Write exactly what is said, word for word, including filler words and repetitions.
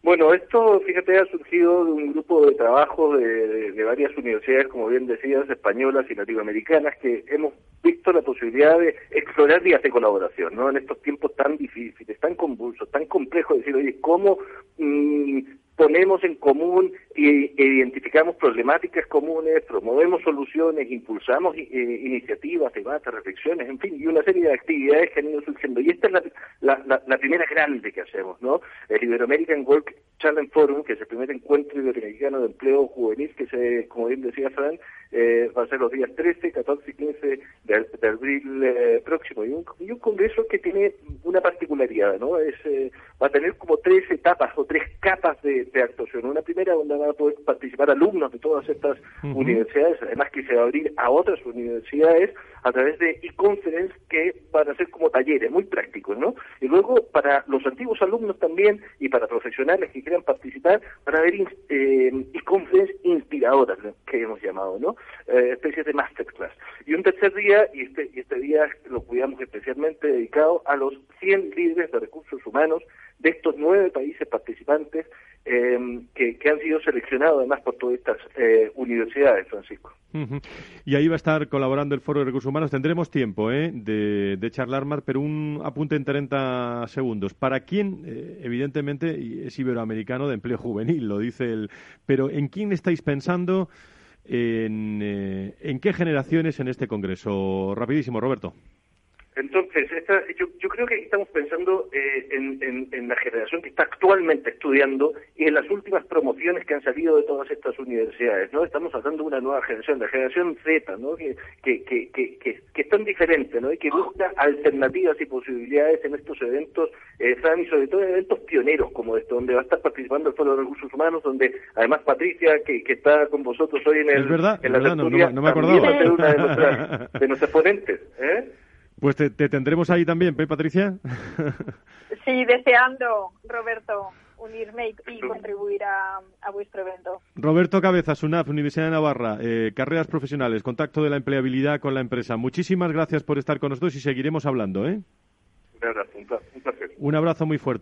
Bueno, esto, fíjate, ha surgido de un grupo de trabajo de, de, de varias universidades, como bien decías, españolas y latinoamericanas, que hemos visto la posibilidad de explorar vías de colaboración, ¿no? En estos tiempos tan difíciles, tan convulsos, tan complejos, decir, oye, ¿cómo mmm, ponemos en común e identificamos problemáticas comunes, promovemos soluciones, impulsamos eh, iniciativas, debates, reflexiones, en fin, y una serie de actividades que han ido surgiendo? Y esta es la, la, la, la primera grande que hacemos, ¿no? El Iberoamerican Work Challenge Forum, que es el primer encuentro iberoamericano de empleo juvenil, que se, como bien decía Fran, eh, va a ser los días trece, catorce y quince de, de abril eh, próximo, y un, y un congreso que tiene una particularidad, ¿no? Es, eh, va a tener como tres etapas o tres capas de, de actuación. Una primera donde van a poder participar alumnos de todas estas uh-huh. universidades, además que se va a abrir a otras universidades a través de e-conference que van a ser como talleres muy prácticos, ¿no? Y luego para los antiguos alumnos también y para profesionales que quieran participar van a haber eh, e-conference inspiradoras, que hemos llamado, ¿no? Eh, especies de masterclass. Y un tercer día, y este, y este día lo cuidamos especialmente dedicado a los cien líderes de recursos humanos de estos nueve países participantes eh, que, que han sido seleccionados además por todas estas eh, universidades, Francisco. Uh-huh. Y ahí va a estar colaborando el Foro de Recursos Humanos. Tendremos tiempo ¿eh? de, de charlar más, pero un apunte en treinta segundos. ¿Para quién, eh, evidentemente, es iberoamericano de empleo juvenil, lo dice el... Pero ¿en quién estáis pensando? En, eh, ¿En qué generaciones en este congreso? Rapidísimo, Roberto. Entonces, esta, yo, yo creo que estamos pensando eh, en, en, en la generación que está actualmente estudiando y en las últimas promociones que han salido de todas estas universidades, ¿no? Estamos hablando de una nueva generación, la generación Z, ¿no? Que, que, que, que, que, que es tan diferente, ¿no? Y que busca alternativas y posibilidades en estos eventos, eh, Fran, y sobre todo en eventos pioneros como este, donde va a estar participando el Foro de Recursos Humanos, donde además Patricia, que, que está con vosotros hoy en, el, es verdad, en la verdad, tertulia, no, no me acordaba. también va a ser una de nuestras, de nuestras ponentes, ¿eh? Pues te, te tendremos ahí también, ¿eh, Patricia? Sí, deseando, Roberto, unirme y, y contribuir a, a vuestro evento. Roberto Cabezas, U N A F, Universidad de Navarra, eh, carreras profesionales, contacto de la empleabilidad con la empresa. Muchísimas gracias por estar con nosotros y seguiremos hablando, ¿eh? Un abrazo, un placer. Un abrazo muy fuerte.